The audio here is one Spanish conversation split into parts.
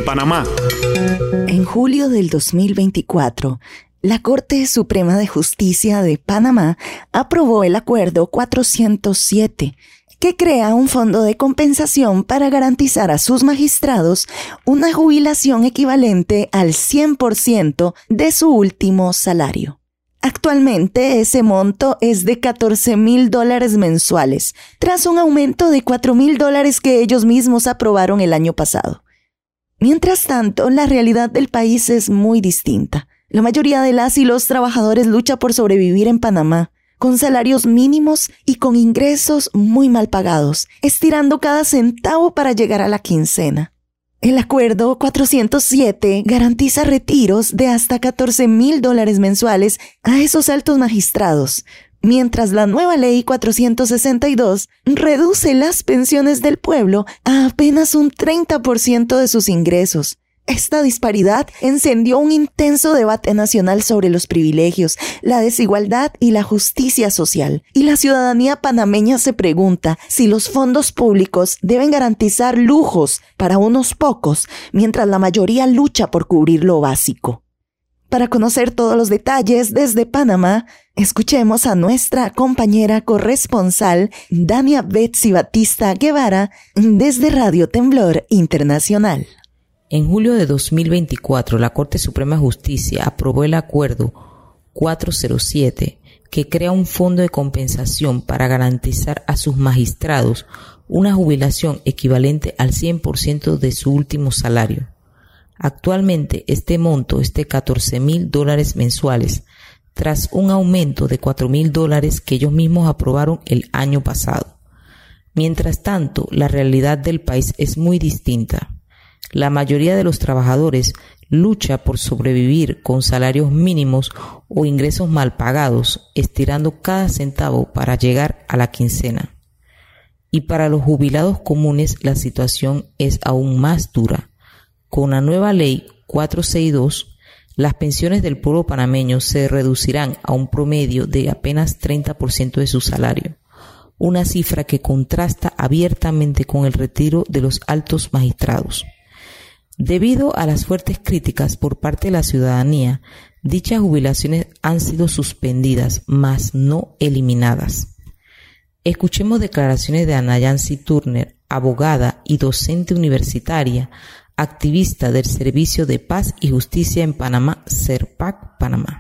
Panamá. En julio del 2024, la Corte Suprema de Justicia de Panamá aprobó el Acuerdo 407, que crea un fondo de compensación para garantizar a sus magistrados una jubilación equivalente al 100% de su último salario. Actualmente ese monto es de $14,000 mensuales, tras un aumento de $4,000 que ellos mismos aprobaron el año pasado. Mientras tanto, la realidad del país es muy distinta. La mayoría de las y los trabajadores lucha por sobrevivir en Panamá, con salarios mínimos y con ingresos muy mal pagados, estirando cada centavo para llegar a la quincena. El Acuerdo 407 garantiza retiros de hasta $14,000 mensuales a esos altos magistrados, mientras la nueva Ley 462 reduce las pensiones del pueblo a apenas un 30% de sus ingresos. Esta disparidad encendió un intenso debate nacional sobre los privilegios, la desigualdad y la justicia social. Y la ciudadanía panameña se pregunta si los fondos públicos deben garantizar lujos para unos pocos, mientras la mayoría lucha por cubrir lo básico. Para conocer todos los detalles desde Panamá, escuchemos a nuestra compañera corresponsal, Dania Betsy Batista Guevara, desde Radio Temblor Internacional. En julio de 2024, la Corte Suprema de Justicia aprobó el Acuerdo 407, que crea un fondo de compensación para garantizar a sus magistrados una jubilación equivalente al 100% de su último salario. Actualmente, este monto es de $14,000 mensuales, tras un aumento de $4,000 que ellos mismos aprobaron el año pasado. Mientras tanto, la realidad del país es muy distinta. La mayoría de los trabajadores lucha por sobrevivir con salarios mínimos o ingresos mal pagados, estirando cada centavo para llegar a la quincena. Y para los jubilados comunes la situación es aún más dura. Con la nueva Ley 462, las pensiones del pueblo panameño se reducirán a un promedio de apenas 30% de su salario, una cifra que contrasta abiertamente con el retiro de los altos magistrados. Debido a las fuertes críticas por parte de la ciudadanía, dichas jubilaciones han sido suspendidas, mas no eliminadas. Escuchemos declaraciones de Ana Yancy Turner, abogada y docente universitaria, activista del Servicio de Paz y Justicia en Panamá, SERPAC Panamá.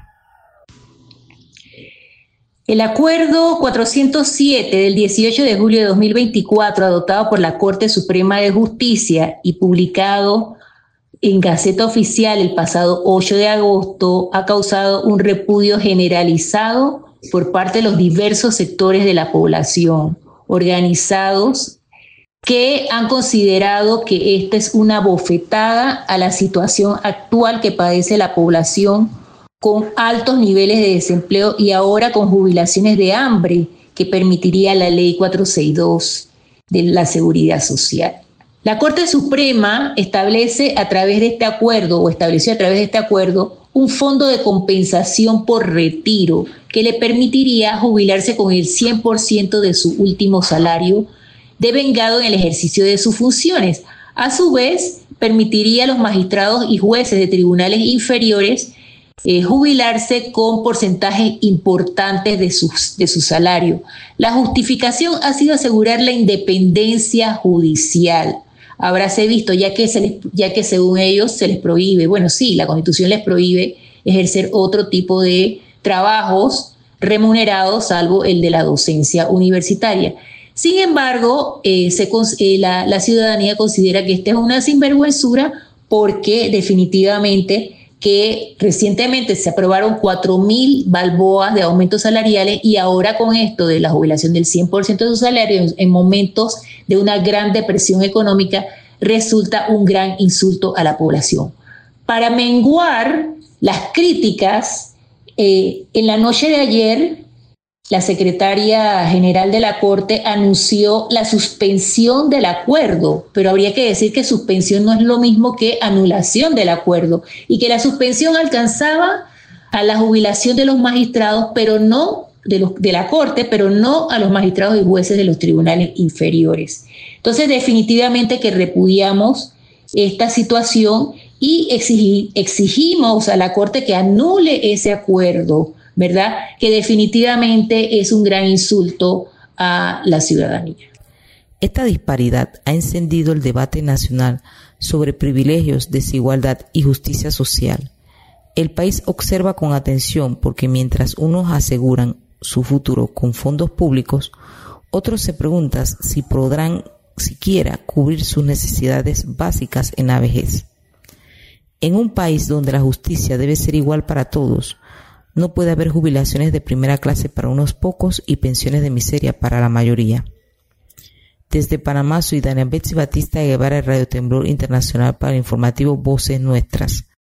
El Acuerdo 407 del 18 de julio de 2024, adoptado por la Corte Suprema de Justicia y publicado en Gaceta Oficial el pasado 8 de agosto, ha causado un repudio generalizado por parte de los diversos sectores de la población organizados que han considerado que esta es una bofetada a la situación actual que padece la población con altos niveles de desempleo y ahora con jubilaciones de hambre que permitiría la Ley 462 de la Seguridad Social. La Corte Suprema estableció a través de este acuerdo un fondo de compensación por retiro que le permitiría jubilarse con el 100% de su último salario devengado en el ejercicio de sus funciones. A su vez, permitiría a los magistrados y jueces de tribunales inferiores jubilarse con porcentajes importantes de su salario. La justificación ha sido asegurar la independencia judicial. Habráse visto, ya que según ellos se les prohíbe, bueno, sí, la Constitución les prohíbe ejercer otro tipo de trabajos remunerados, salvo el de la docencia universitaria. Sin embargo, la ciudadanía considera que esta es una sinvergüenzura porque definitivamente que recientemente se aprobaron 4,000 balboas de aumentos salariales y ahora con esto de la jubilación del 100% de su salario en momentos de una gran depresión económica resulta un gran insulto a la población. Para menguar las críticas, en la noche de ayer la secretaria general de la Corte anunció la suspensión del acuerdo, pero habría que decir que suspensión no es lo mismo que anulación del acuerdo y que la suspensión alcanzaba a la jubilación de los magistrados, pero no de la Corte, pero no a los magistrados y jueces de los tribunales inferiores. Entonces, definitivamente que repudiamos esta situación y exigimos a la Corte que anule ese acuerdo, ¿verdad? Que definitivamente es un gran insulto a la ciudadanía. Esta disparidad ha encendido el debate nacional sobre privilegios, desigualdad y justicia social. El país observa con atención porque mientras unos aseguran su futuro con fondos públicos, otros se preguntan si podrán siquiera cubrir sus necesidades básicas en la vejez. En un país donde la justicia debe ser igual para todos, no puede haber jubilaciones de primera clase para unos pocos y pensiones de miseria para la mayoría. Desde Panamá, soy Dania Betsy Batista Guevara, Radio Temblor Internacional para el informativo Voces Nuestras.